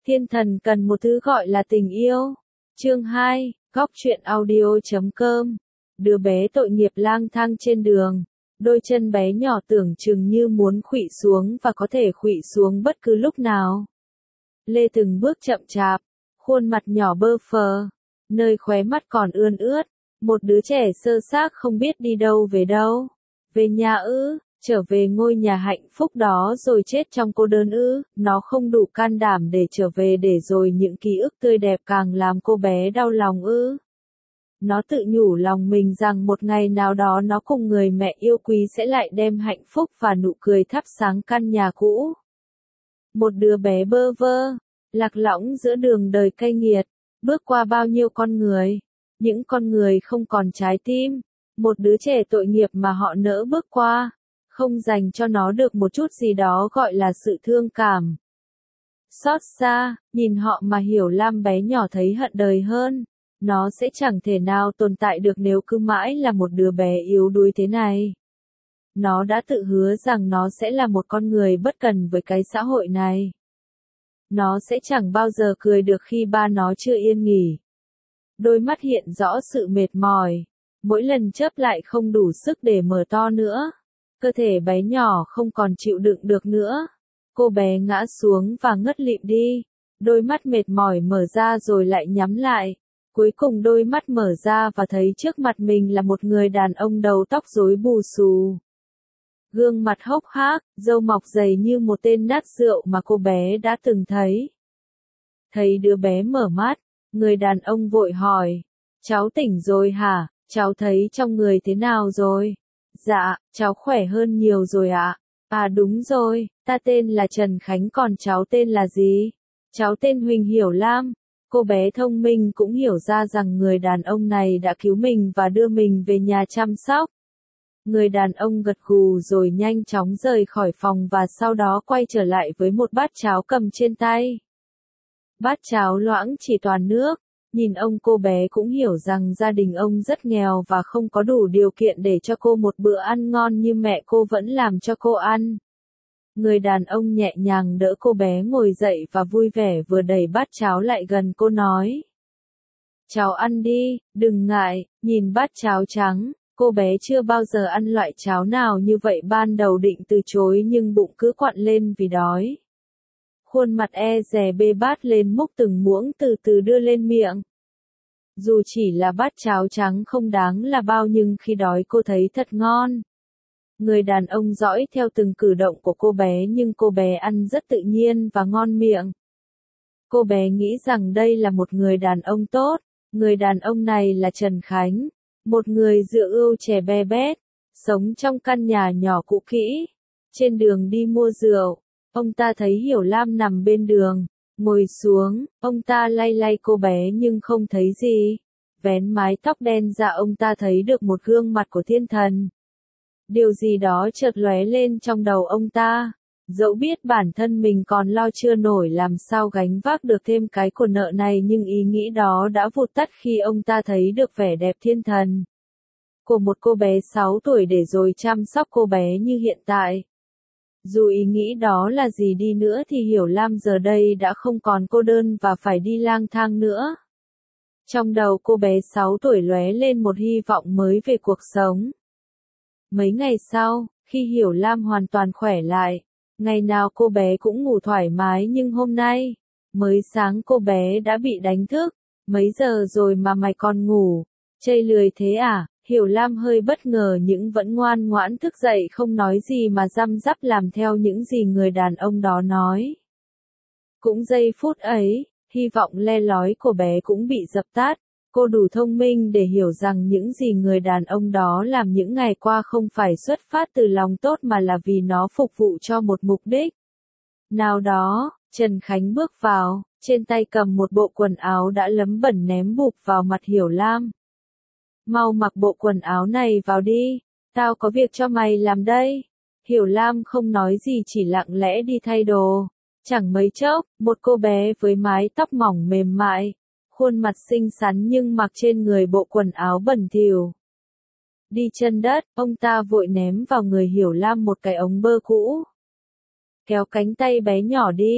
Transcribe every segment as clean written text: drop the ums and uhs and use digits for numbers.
Thiên thần cần một thứ gọi là tình yêu. Chương 2, Góc truyện audio.com. Đứa bé tội nghiệp lang thang trên đường. Đôi chân bé nhỏ tưởng chừng như muốn khuỵu xuống và có thể khuỵu xuống bất cứ lúc nào. Lê từng bước chậm chạp, khuôn mặt nhỏ bơ phờ, nơi khóe mắt còn ươn ướt. Một đứa trẻ sơ xác không biết đi đâu về đâu. Về nhà ư? Trở về ngôi nhà hạnh phúc đó rồi chết trong cô đơn ư? Nó không đủ can đảm để trở về để rồi những ký ức tươi đẹp càng làm cô bé đau lòng ư? Nó tự nhủ lòng mình rằng một ngày nào đó nó cùng người mẹ yêu quý sẽ lại đem hạnh phúc và nụ cười thắp sáng căn nhà cũ. Một đứa bé bơ vơ, lạc lõng giữa đường đời cay nghiệt, bước qua bao nhiêu con người, những con người không còn trái tim, một đứa trẻ tội nghiệp mà họ nỡ bước qua, không dành cho nó được một chút gì đó gọi là sự thương cảm. Xót xa, nhìn họ mà Hiểu Lam bé nhỏ thấy hận đời hơn. Nó sẽ chẳng thể nào tồn tại được nếu cứ mãi là một đứa bé yếu đuối thế này. Nó đã tự hứa rằng nó sẽ là một con người bất cần với cái xã hội này. Nó sẽ chẳng bao giờ cười được khi ba nó chưa yên nghỉ. Đôi mắt hiện rõ sự mệt mỏi, mỗi lần chớp lại không đủ sức để mở to nữa. Cơ thể bé nhỏ không còn chịu đựng được nữa. Cô bé ngã xuống và ngất lịm đi. Đôi mắt mệt mỏi mở ra rồi lại nhắm lại. Cuối cùng đôi mắt mở ra và thấy trước mặt mình là một người đàn ông đầu tóc rối bù xù. Gương mặt hốc hác, râu mọc dày như một tên nát rượu mà cô bé đã từng thấy. Thấy đứa bé mở mắt, người đàn ông vội hỏi, cháu tỉnh rồi hả, cháu thấy trong người thế nào rồi? Dạ, cháu khỏe hơn nhiều rồi ạ. À đúng rồi, ta tên là Trần Khánh còn cháu tên là gì? Cháu tên Huỳnh Hiểu Lam. Cô bé thông minh cũng hiểu ra rằng người đàn ông này đã cứu mình và đưa mình về nhà chăm sóc. Người đàn ông gật gù rồi nhanh chóng rời khỏi phòng và sau đó quay trở lại với một bát cháo cầm trên tay. Bát cháo loãng chỉ toàn nước, nhìn ông cô bé cũng hiểu rằng gia đình ông rất nghèo và không có đủ điều kiện để cho cô một bữa ăn ngon như mẹ cô vẫn làm cho cô ăn. Người đàn ông nhẹ nhàng đỡ cô bé ngồi dậy và vui vẻ vừa đẩy bát cháo lại gần cô nói. Cháu ăn đi, đừng ngại, nhìn bát cháo trắng, cô bé chưa bao giờ ăn loại cháo nào như vậy ban đầu định từ chối nhưng bụng cứ quặn lên vì đói. Khuôn mặt e dè bê bát lên múc từng muỗng từ từ đưa lên miệng. Dù chỉ là bát cháo trắng không đáng là bao nhưng khi đói cô thấy thật ngon. Người đàn ông dõi theo từng cử động của cô bé nhưng cô bé ăn rất tự nhiên và ngon miệng. Cô bé nghĩ rằng đây là một người đàn ông tốt, người đàn ông này là Trần Khánh, một người rượu ưu trẻ be bét, sống trong căn nhà nhỏ cũ kỹ. Trên đường đi mua rượu, ông ta thấy Hiểu Lam nằm bên đường, ngồi xuống, ông ta lay lay cô bé nhưng không thấy gì. Vén mái tóc đen ra ông ta thấy được một gương mặt của thiên thần. Điều gì đó chợt lóe lên trong đầu ông ta, dẫu biết bản thân mình còn lo chưa nổi làm sao gánh vác được thêm cái của nợ này nhưng ý nghĩ đó đã vụt tắt khi ông ta thấy được vẻ đẹp thiên thần của một cô bé 6 tuổi để rồi chăm sóc cô bé như hiện tại. Dù ý nghĩ đó là gì đi nữa thì Hiểu Lam giờ đây đã không còn cô đơn và phải đi lang thang nữa. Trong đầu cô bé 6 tuổi lóe lên một hy vọng mới về cuộc sống. Mấy ngày sau, khi Hiểu Lam hoàn toàn khỏe lại, ngày nào cô bé cũng ngủ thoải mái nhưng hôm nay, mới sáng cô bé đã bị đánh thức, mấy giờ rồi mà mày còn ngủ, chây lười thế à? Hiểu Lam hơi bất ngờ nhưng vẫn ngoan ngoãn thức dậy không nói gì mà răm rắp làm theo những gì người đàn ông đó nói. Cũng giây phút ấy, hy vọng le lói của bé cũng bị dập tắt. Cô đủ thông minh để hiểu rằng những gì người đàn ông đó làm những ngày qua không phải xuất phát từ lòng tốt mà là vì nó phục vụ cho một mục đích nào đó. Trần Khánh bước vào, trên tay cầm một bộ quần áo đã lấm bẩn ném bụp vào mặt Hiểu Lam. Mau mặc bộ quần áo này vào đi, tao có việc cho mày làm đây. Hiểu Lam không nói gì chỉ lặng lẽ đi thay đồ. Chẳng mấy chốc, một cô bé với mái tóc mỏng mềm mại, khuôn mặt xinh xắn nhưng mặc trên người bộ quần áo bẩn thỉu. Đi chân đất, ông ta vội ném vào người Hiểu Lam một cái ống bơ cũ. Kéo cánh tay bé nhỏ đi,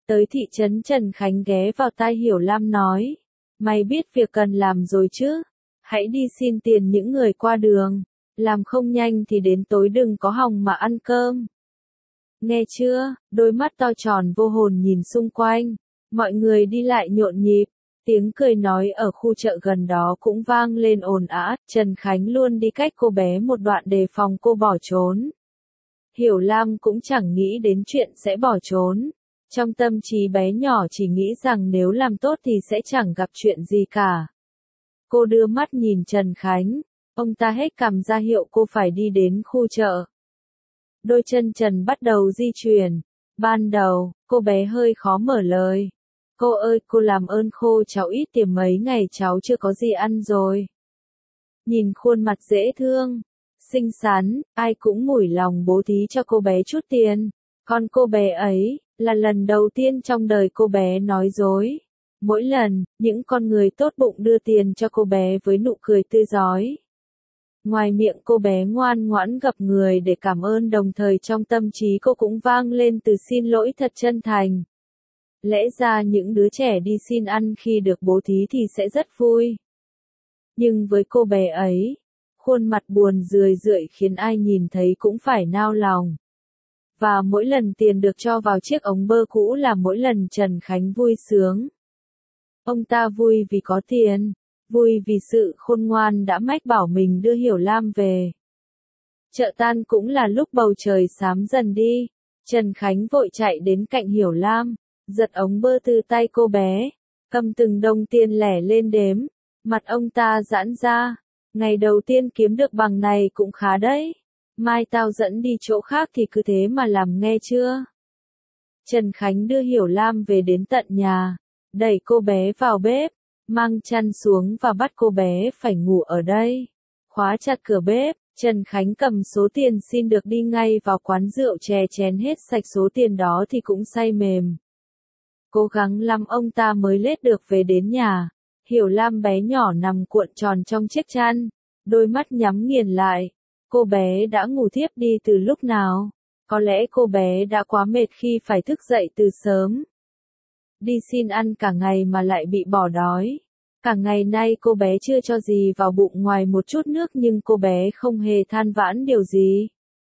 Tới thị trấn Trần Khánh ghé vào tai Hiểu Lam nói. Mày biết việc cần làm rồi chứ? Hãy đi xin tiền những người qua đường. Làm không nhanh thì đến tối đừng có hòng mà ăn cơm. Nghe chưa? Đôi mắt to tròn vô hồn nhìn xung quanh. Mọi người đi lại nhộn nhịp. Tiếng cười nói ở khu chợ gần đó cũng vang lên ồn ào. Trần Khánh luôn đi cách cô bé một đoạn đề phòng cô bỏ trốn. Hiểu Lam cũng chẳng nghĩ đến chuyện sẽ bỏ trốn. Trong tâm trí bé nhỏ chỉ nghĩ rằng nếu làm tốt thì sẽ chẳng gặp chuyện gì cả. Cô đưa mắt nhìn Trần Khánh. Ông ta hét cằm ra hiệu cô phải đi đến khu chợ. Đôi chân Trần bắt đầu di chuyển. Ban đầu, cô bé hơi khó mở lời. Cô ơi, cô làm ơn khô cháu ít tiền mấy ngày cháu chưa có gì ăn rồi. Nhìn khuôn mặt dễ thương, xinh xắn, ai cũng mủi lòng bố thí cho cô bé chút tiền. Còn cô bé ấy, là lần đầu tiên trong đời cô bé nói dối. Mỗi lần, những con người tốt bụng đưa tiền cho cô bé với nụ cười tươi rói. Ngoài miệng cô bé ngoan ngoãn gặp người để cảm ơn, đồng thời trong tâm trí cô cũng vang lên từ xin lỗi thật chân thành. Lẽ ra những đứa trẻ đi xin ăn khi được bố thí thì sẽ rất vui. Nhưng với cô bé ấy, khuôn mặt buồn rười rượi khiến ai nhìn thấy cũng phải nao lòng. Và mỗi lần tiền được cho vào chiếc ống bơ cũ là mỗi lần Trần Khánh vui sướng. Ông ta vui vì có tiền, vui vì sự khôn ngoan đã mách bảo mình đưa Hiểu Lam về. Chợ tan cũng là lúc bầu trời xám dần đi. Trần Khánh vội chạy đến cạnh Hiểu Lam, giật ống bơ từ tay cô bé, cầm từng đồng tiền lẻ lên đếm. Mặt ông ta giãn ra. Ngày đầu tiên kiếm được bằng này cũng khá đấy. Mai tao dẫn đi chỗ khác thì cứ thế mà làm nghe chưa? Trần Khánh đưa Hiểu Lam về đến tận nhà, đẩy cô bé vào bếp, mang chăn xuống và bắt cô bé phải ngủ ở đây. Khóa chặt cửa bếp, Trần Khánh cầm số tiền xin được đi ngay vào quán rượu chè chén hết sạch số tiền đó thì cũng say mềm. Cố gắng lắm ông ta mới lết được về đến nhà. Hiểu Lam bé nhỏ nằm cuộn tròn trong chiếc chăn, đôi mắt nhắm nghiền lại. Cô bé đã ngủ thiếp đi từ lúc nào? Có lẽ cô bé đã quá mệt khi phải thức dậy từ sớm. Đi xin ăn cả ngày mà lại bị bỏ đói. Cả ngày nay cô bé chưa cho gì vào bụng ngoài một chút nước, nhưng cô bé không hề than vãn điều gì.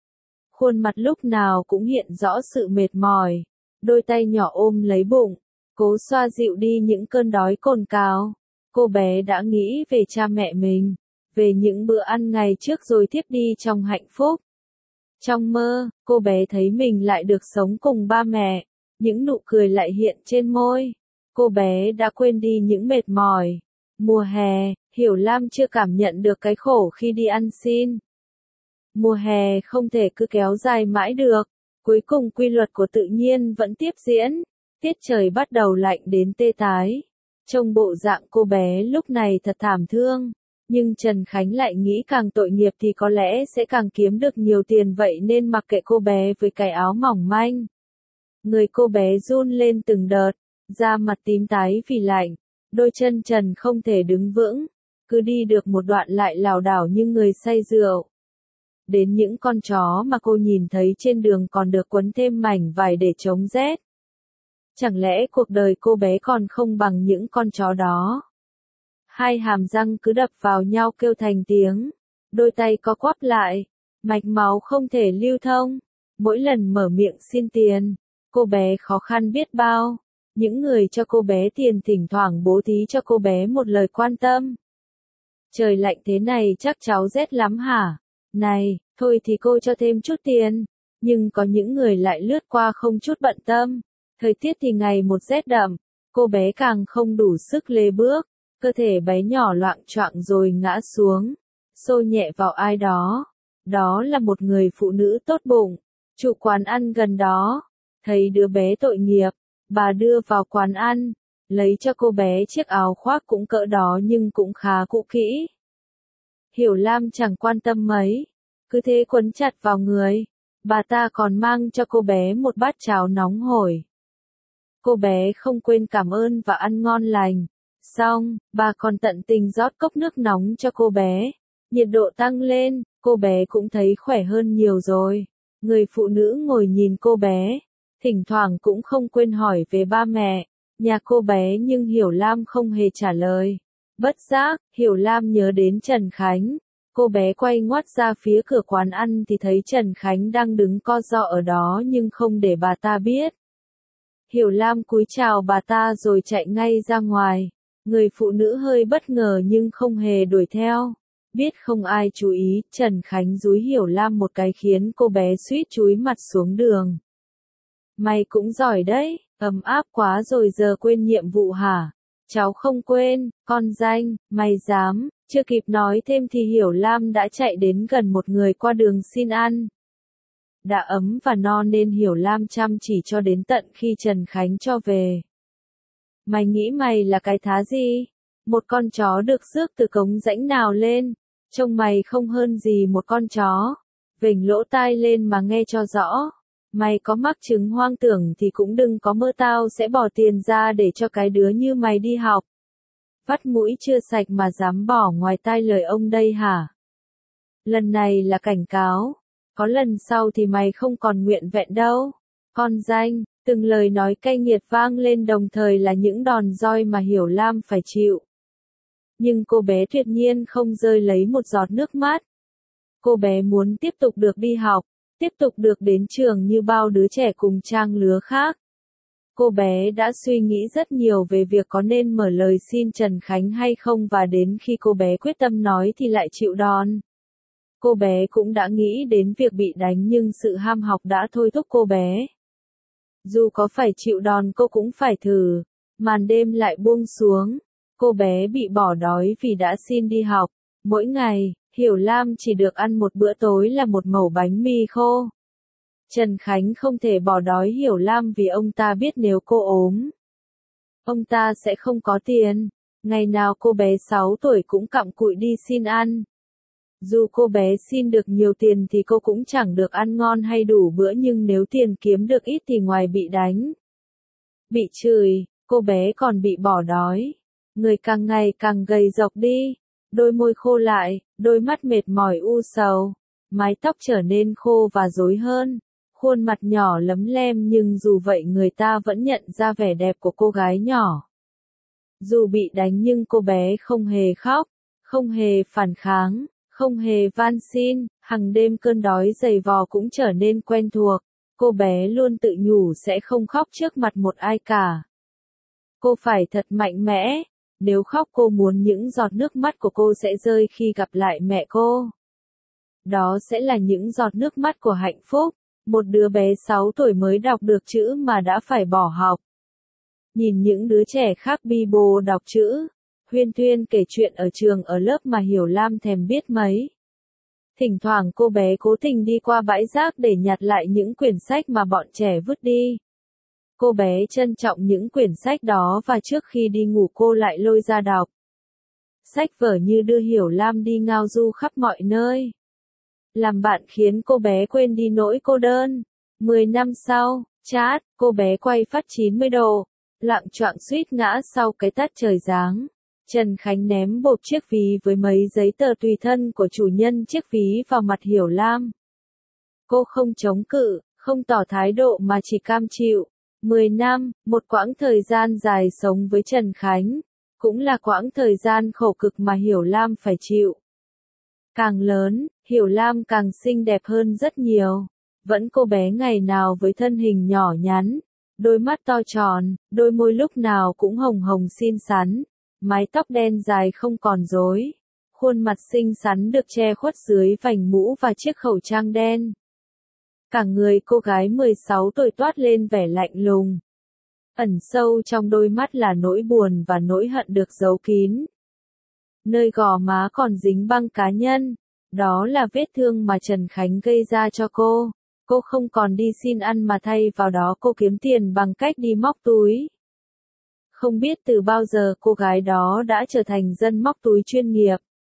Khuôn mặt lúc nào cũng hiện rõ sự mệt mỏi. Đôi tay nhỏ ôm lấy bụng, cố xoa dịu đi những cơn đói cồn cào. Cô bé đã nghĩ về cha mẹ mình, về những bữa ăn ngày trước rồi thiếp đi trong hạnh phúc. Trong mơ, cô bé thấy mình lại được sống cùng ba mẹ, những nụ cười lại hiện trên môi. Cô bé đã quên đi những mệt mỏi. Mùa hè, Hiểu Lam chưa cảm nhận được cái khổ khi đi ăn xin. Mùa hè không thể cứ kéo dài mãi được. Cuối cùng quy luật của tự nhiên vẫn tiếp diễn. Tiết trời bắt đầu lạnh đến tê tái. Trông bộ dạng cô bé lúc này thật thảm thương. Nhưng Trần Khánh lại nghĩ càng tội nghiệp thì có lẽ sẽ càng kiếm được nhiều tiền, vậy nên mặc kệ cô bé với cái áo mỏng manh. Người cô bé run lên từng đợt, da mặt tím tái vì lạnh, đôi chân Trần không thể đứng vững, cứ đi được một đoạn lại lảo đảo như người say rượu. Đến những con chó mà cô nhìn thấy trên đường còn được quấn thêm mảnh vải để chống rét. Chẳng lẽ cuộc đời cô bé còn không bằng những con chó đó? Hai hàm răng cứ đập vào nhau kêu thành tiếng, đôi tay co quắp lại, mạch máu không thể lưu thông. Mỗi lần mở miệng xin tiền, cô bé khó khăn biết bao. Những người cho cô bé tiền thỉnh thoảng bố thí cho cô bé một lời quan tâm. Trời lạnh thế này chắc cháu rét lắm hả? Này, thôi thì cô cho thêm chút tiền. Nhưng có những người lại lướt qua không chút bận tâm. Thời tiết thì ngày một rét đậm, cô bé càng không đủ sức lê bước. Cơ thể bé nhỏ loạng choạng rồi ngã xuống, xô nhẹ vào ai đó. Đó là một người phụ nữ tốt bụng, chủ quán ăn gần đó. Thấy đứa bé tội nghiệp, bà đưa vào quán ăn, lấy cho cô bé chiếc áo khoác cũng cỡ đó nhưng cũng khá cũ kỹ. Hiểu Lam chẳng quan tâm mấy, cứ thế quấn chặt vào người. Bà ta còn mang cho cô bé một bát cháo nóng hổi. Cô bé không quên cảm ơn và ăn ngon lành. Xong, bà còn tận tình rót cốc nước nóng cho cô bé. Nhiệt độ tăng lên, cô bé cũng thấy khỏe hơn nhiều rồi. Người phụ nữ ngồi nhìn cô bé, Thỉnh thoảng cũng không quên hỏi về ba mẹ, nhà cô bé nhưng Hiểu Lam không hề trả lời. Bất giác, Hiểu Lam nhớ đến Trần Khánh. Cô bé quay ngoắt ra phía cửa quán ăn thì thấy Trần Khánh đang đứng co ro ở đó nhưng không để bà ta biết. Hiểu Lam cúi chào bà ta rồi chạy ngay ra ngoài. Người phụ nữ hơi bất ngờ nhưng không hề đuổi theo. Biết không ai chú ý, Trần Khánh dúi Hiểu Lam một cái khiến cô bé suýt chúi mặt xuống đường. Mày cũng giỏi đấy, ấm áp quá rồi giờ quên nhiệm vụ hả? Cháu không quên, con danh, mày dám, chưa kịp nói thêm thì Hiểu Lam đã chạy đến gần một người qua đường xin ăn. Đã ấm và no nên Hiểu Lam chăm chỉ cho đến tận khi Trần Khánh cho về. Mày nghĩ mày là cái thá gì? Một con chó được rước từ cống rãnh nào lên, trông mày không hơn gì một con chó. Vểnh lỗ tai lên mà nghe cho rõ. Mày có mắc chứng hoang tưởng thì cũng đừng có mơ tao sẽ bỏ tiền ra để cho cái đứa như mày đi học. Vắt mũi chưa sạch mà dám bỏ ngoài tai lời ông đây hả? Lần này là cảnh cáo. Có lần sau thì mày không còn nguyện vẹn đâu. Con danh, từng lời nói cay nghiệt vang lên đồng thời là những đòn roi mà Hiểu Lam phải chịu. Nhưng cô bé tuyệt nhiên không rơi lấy một giọt nước mắt. Cô bé muốn tiếp tục được đi học, tiếp tục được đến trường như bao đứa trẻ cùng trang lứa khác. Cô bé đã suy nghĩ rất nhiều về việc có nên mở lời xin Trần Khánh hay không và đến khi cô bé quyết tâm nói thì lại chịu đòn. Cô bé cũng đã nghĩ đến việc bị đánh nhưng sự ham học đã thôi thúc cô bé. Dù có phải chịu đòn cô cũng phải thử. Màn đêm lại buông xuống. Cô bé bị bỏ đói vì đã xin đi học. Mỗi ngày, Hiểu Lam chỉ được ăn một bữa tối là một mẩu bánh mì khô. Trần Khánh không thể bỏ đói Hiểu Lam vì ông ta biết nếu cô ốm, ông ta sẽ không có tiền. Ngày nào cô bé 6 tuổi cũng cặm cụi đi xin ăn. Dù cô bé xin được nhiều tiền thì cô cũng chẳng được ăn ngon hay đủ bữa nhưng nếu tiền kiếm được ít thì ngoài bị đánh, bị chửi, cô bé còn bị bỏ đói. Người càng ngày càng gầy rộc đi, đôi môi khô lại, đôi mắt mệt mỏi u sầu, mái tóc trở nên khô và rối hơn, khuôn mặt nhỏ lấm lem nhưng dù vậy người ta vẫn nhận ra vẻ đẹp của cô gái nhỏ. Dù bị đánh nhưng cô bé không hề khóc, không hề phản kháng, không hề van xin, hằng đêm cơn đói dày vò cũng trở nên quen thuộc. Cô bé luôn tự nhủ sẽ không khóc trước mặt một ai cả. Cô phải thật mạnh mẽ, nếu khóc cô muốn những giọt nước mắt của cô sẽ rơi khi gặp lại mẹ cô. Đó sẽ là những giọt nước mắt của hạnh phúc, một đứa bé 6 tuổi mới đọc được chữ mà đã phải bỏ học. Nhìn những đứa trẻ khác bi bô đọc chữ, huyên thuyên kể chuyện ở trường ở lớp mà Hiểu Lam thèm biết mấy. Thỉnh thoảng cô bé cố tình đi qua bãi rác để nhặt lại những quyển sách mà bọn trẻ vứt đi. Cô bé trân trọng những quyển sách đó và trước khi đi ngủ cô lại lôi ra đọc. Sách vở như đưa Hiểu Lam đi ngao du khắp mọi nơi. Làm bạn khiến cô bé quên đi nỗi cô đơn. 10 năm sau, chát, cô bé quay phát 90 độ, lạng choạng suýt ngã sau cái tát trời giáng. Trần Khánh ném bộp chiếc ví với mấy giấy tờ tùy thân của chủ nhân chiếc ví vào mặt Hiểu Lam. Cô không chống cự, không tỏ thái độ mà chỉ cam chịu. 10 năm, một quãng thời gian dài sống với Trần Khánh, cũng là quãng thời gian khổ cực mà Hiểu Lam phải chịu. Càng lớn, Hiểu Lam càng xinh đẹp hơn rất nhiều. Vẫn cô bé ngày nào với thân hình nhỏ nhắn, đôi mắt to tròn, đôi môi lúc nào cũng hồng hồng xinh xắn, mái tóc đen dài không còn rối, khuôn mặt xinh xắn được che khuất dưới vành mũ và chiếc khẩu trang đen. Cả người cô gái 16 tuổi toát lên vẻ lạnh lùng. Ẩn sâu trong đôi mắt là nỗi buồn và nỗi hận được giấu kín. Nơi gò má còn dính băng cá nhân, đó là vết thương mà Trần Khánh gây ra cho cô. Cô không còn đi xin ăn mà thay vào đó cô kiếm tiền bằng cách đi móc túi. Không biết từ bao giờ cô gái đó đã trở thành dân móc túi chuyên nghiệp.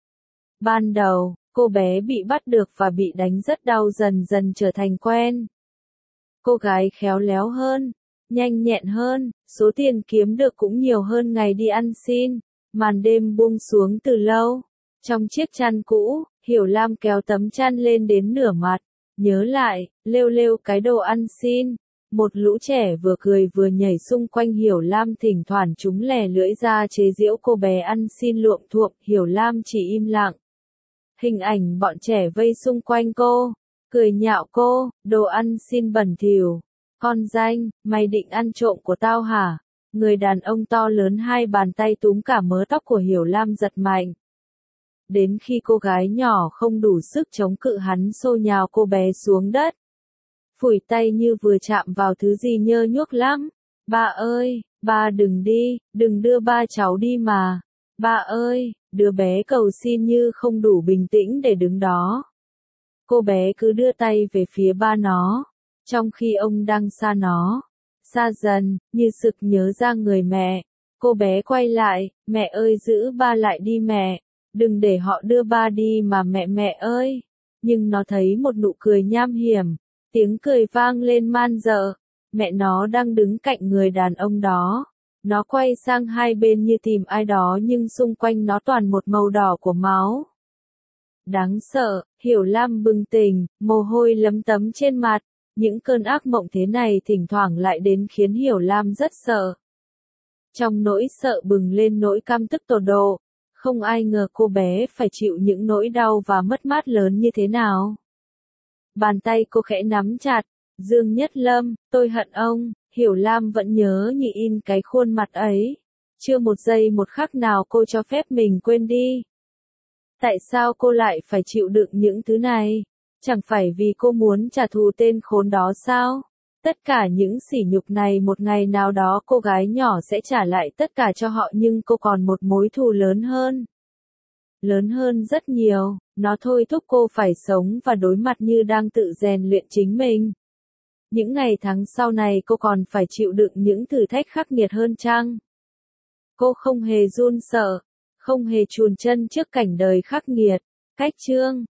Ban đầu, cô bé bị bắt được và bị đánh rất đau dần dần trở thành quen. Cô gái khéo léo hơn, nhanh nhẹn hơn, số tiền kiếm được cũng nhiều hơn ngày đi ăn xin. Màn đêm buông xuống từ lâu. Trong chiếc chăn cũ, Hiểu Lam kéo tấm chăn lên đến nửa mặt. Nhớ lại, lêu lêu cái đồ ăn xin. Một lũ trẻ vừa cười vừa nhảy xung quanh Hiểu Lam, thỉnh thoảng chúng lè lưỡi ra chế giễu cô bé ăn xin luộm thuộm. Hiểu Lam chỉ im lặng. Hình ảnh bọn trẻ vây xung quanh cô, cười nhạo cô, đồ ăn xin bẩn thỉu. Con danh, mày định ăn trộm của tao hả? Người đàn ông to lớn hai bàn tay túm cả mớ tóc của Hiểu Lam giật mạnh. Đến khi cô gái nhỏ không đủ sức chống cự, hắn xô nhào cô bé xuống đất. Phủi tay như vừa chạm vào thứ gì nhơ nhuốc lắm. Ba ơi, ba đừng đi, đừng đưa ba cháu đi mà. Ba ơi, đứa bé cầu xin như không đủ bình tĩnh để đứng đó. Cô bé cứ đưa tay về phía ba nó, trong khi ông đang xa nó. Xa dần, như sực nhớ ra người mẹ. Cô bé quay lại, mẹ ơi giữ ba lại đi mẹ. Đừng để họ đưa ba đi mà mẹ ơi. Nhưng nó thấy một nụ cười nham hiểm. Tiếng cười vang lên man dợ. Mẹ nó đang đứng cạnh người đàn ông đó. Nó quay sang hai bên như tìm ai đó nhưng xung quanh nó toàn một màu đỏ của máu. Đáng sợ, Hiểu Lam bừng tỉnh, mồ hôi lấm tấm trên mặt. Những cơn ác mộng thế này thỉnh thoảng lại đến khiến Hiểu Lam rất sợ. Trong nỗi sợ bừng lên nỗi căm tức tột độ. Không ai ngờ cô bé phải chịu những nỗi đau và mất mát lớn như thế nào. Bàn tay cô khẽ nắm chặt. Dương Nhất Lâm, tôi hận ông. Hiểu Lam vẫn nhớ như in cái khuôn mặt ấy. Chưa một giây một khắc nào cô cho phép mình quên đi. Tại sao cô lại phải chịu đựng những thứ này? Chẳng phải vì cô muốn trả thù tên khốn đó sao? Tất cả những sỉ nhục này một ngày nào đó cô gái nhỏ sẽ trả lại tất cả cho họ, nhưng cô còn một mối thù lớn hơn. Lớn hơn rất nhiều, nó thôi thúc cô phải sống và đối mặt như đang tự rèn luyện chính mình. Những ngày tháng sau này cô còn phải chịu đựng những thử thách khắc nghiệt hơn chăng? Cô không hề run sợ, không hề chùn chân trước cảnh đời khắc nghiệt. Cách chương